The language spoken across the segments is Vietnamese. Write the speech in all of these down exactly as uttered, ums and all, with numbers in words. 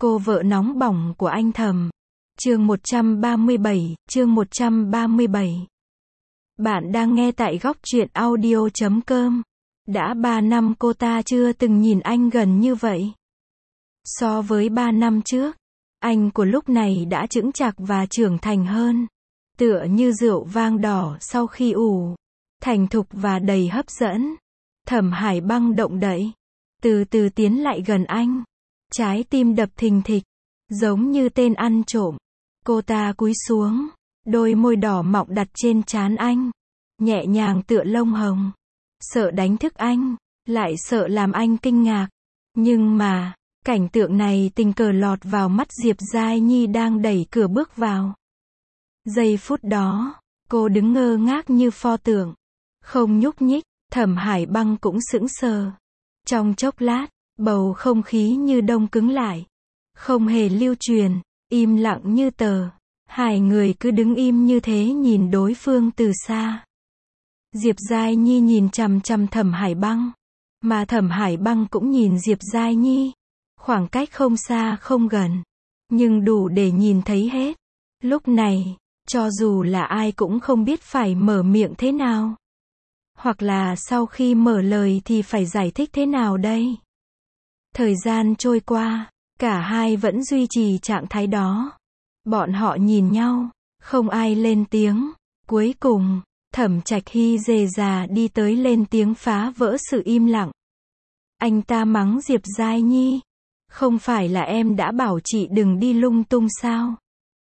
Cô vợ nóng bỏng của anh Thầm. Chương một trăm ba mươi bảy, chương một trăm ba mươi bảy. Bạn đang nghe tại góc truyện audio chấm com. Đã ba năm cô ta chưa từng nhìn anh gần như vậy. So với ba năm trước, anh của lúc này đã chững chạc và trưởng thành hơn. Tựa như rượu vang đỏ sau khi ủ. Thành thục và đầy hấp dẫn. Thẩm Hải Băng động đậy. Từ từ tiến lại gần anh. Trái tim đập thình thịch. Giống như tên ăn trộm. Cô ta cúi xuống. Đôi môi đỏ mọng đặt trên trán anh. Nhẹ nhàng tựa lông hồng. Sợ đánh thức anh. Lại sợ làm anh kinh ngạc. Nhưng mà, cảnh tượng này tình cờ lọt vào mắt Diệp Giai Nhi đang đẩy cửa bước vào. Giây phút đó, cô đứng ngơ ngác như pho tượng. Không nhúc nhích, Thẩm Hải Băng cũng sững sờ. Trong chốc lát, bầu không khí như đông cứng lại. Không hề lưu truyền, im lặng như tờ. Hai người cứ đứng im như thế nhìn đối phương từ xa. Diệp Giai Nhi nhìn chằm chằm Thẩm Hải Băng. Mà Thẩm Hải Băng cũng nhìn Diệp Giai Nhi. Khoảng cách không xa không gần. Nhưng đủ để nhìn thấy hết. Lúc này, cho dù là ai cũng không biết phải mở miệng thế nào. Hoặc là sau khi mở lời thì phải giải thích thế nào đây? Thời gian trôi qua, cả hai vẫn duy trì trạng thái đó. Bọn họ nhìn nhau, không ai lên tiếng. Cuối cùng, Thẩm Trạch Hy rề rà đi tới lên tiếng phá vỡ sự im lặng. Anh ta mắng Diệp Giai Nhi. Không phải là em đã bảo chị đừng đi lung tung sao?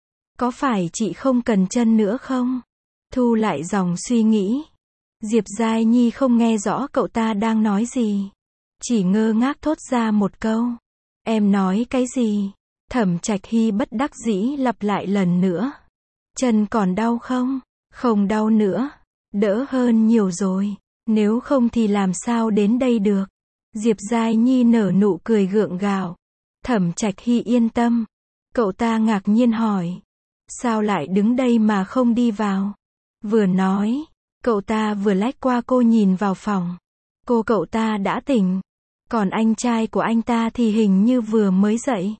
Có phải chị không cần chân nữa không? Thu lại dòng suy nghĩ. Diệp Giai Nhi không nghe rõ cậu ta đang nói gì. Chỉ ngơ ngác thốt ra một câu. Em nói cái gì? Thẩm Trạch Hy bất đắc dĩ lặp lại lần nữa. Chân còn đau không? Không đau nữa. Đỡ hơn nhiều rồi. Nếu không thì làm sao đến đây được? Diệp Giai Nhi nở nụ cười gượng gạo. Thẩm Trạch Hy yên tâm. Cậu ta ngạc nhiên hỏi. Sao lại đứng đây mà không đi vào? Vừa nói, cậu ta vừa lách qua cô nhìn vào phòng. Cô cậu ta đã tỉnh. Còn anh trai của anh ta thì hình như vừa mới dậy.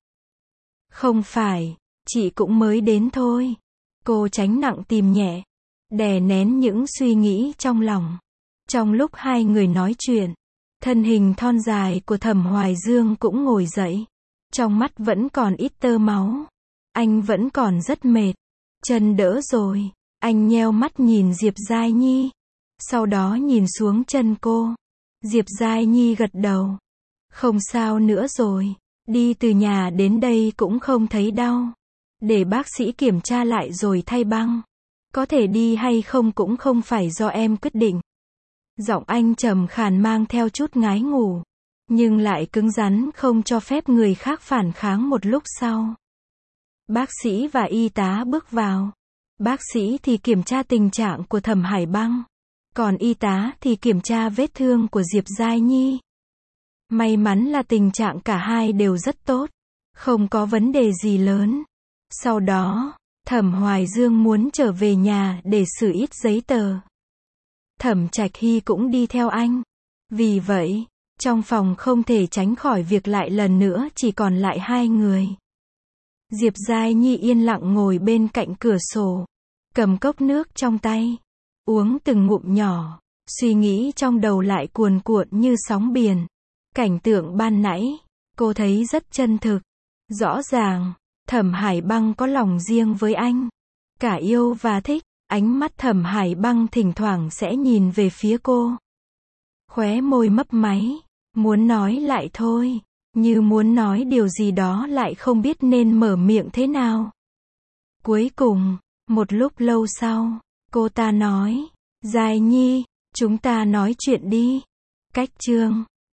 Không phải, chị cũng mới đến thôi. Cô tránh nặng tìm nhẹ. Đè nén những suy nghĩ trong lòng. Trong lúc hai người nói chuyện, thân hình thon dài của Thẩm Hoài Dương cũng ngồi dậy. Trong mắt vẫn còn ít tơ máu. Anh vẫn còn rất mệt. Chân đỡ rồi. Anh nheo mắt nhìn Diệp Giai Nhi. Sau đó nhìn xuống chân cô. Diệp Giai Nhi gật đầu. Không sao nữa rồi. Đi từ nhà đến đây cũng không thấy đau. Để bác sĩ kiểm tra lại rồi thay băng. Có thể đi hay không cũng không phải do em quyết định. Giọng anh trầm khàn mang theo chút ngái ngủ. Nhưng lại cứng rắn không cho phép người khác phản kháng một lúc sau. Bác sĩ và y tá bước vào. Bác sĩ thì kiểm tra tình trạng của Thẩm Hải Băng. Còn y tá thì kiểm tra vết thương của Diệp Giai Nhi. May mắn là tình trạng cả hai đều rất tốt. Không có vấn đề gì lớn. Sau đó, Thẩm Hoài Dương muốn trở về nhà để xử ít giấy tờ. Thẩm Trạch Hy cũng đi theo anh. Vì vậy, trong phòng không thể tránh khỏi việc lại lần nữa chỉ còn lại hai người. Diệp Giai Nhi yên lặng ngồi bên cạnh cửa sổ. Cầm cốc nước trong tay. Uống từng ngụm nhỏ. Suy nghĩ trong đầu lại cuồn cuộn như sóng biển. Cảnh tượng ban nãy, cô thấy rất chân thực. Rõ ràng, Thẩm Hải Băng có lòng riêng với anh. Cả yêu và thích. Ánh mắt Thẩm Hải Băng thỉnh thoảng sẽ nhìn về phía cô. Khóe môi mấp máy. Muốn nói lại thôi. Như muốn nói điều gì đó lại không biết nên mở miệng thế nào. Cuối cùng, một lúc lâu sau, cô ta nói. Giai Nhi, chúng ta nói chuyện đi. Cách chương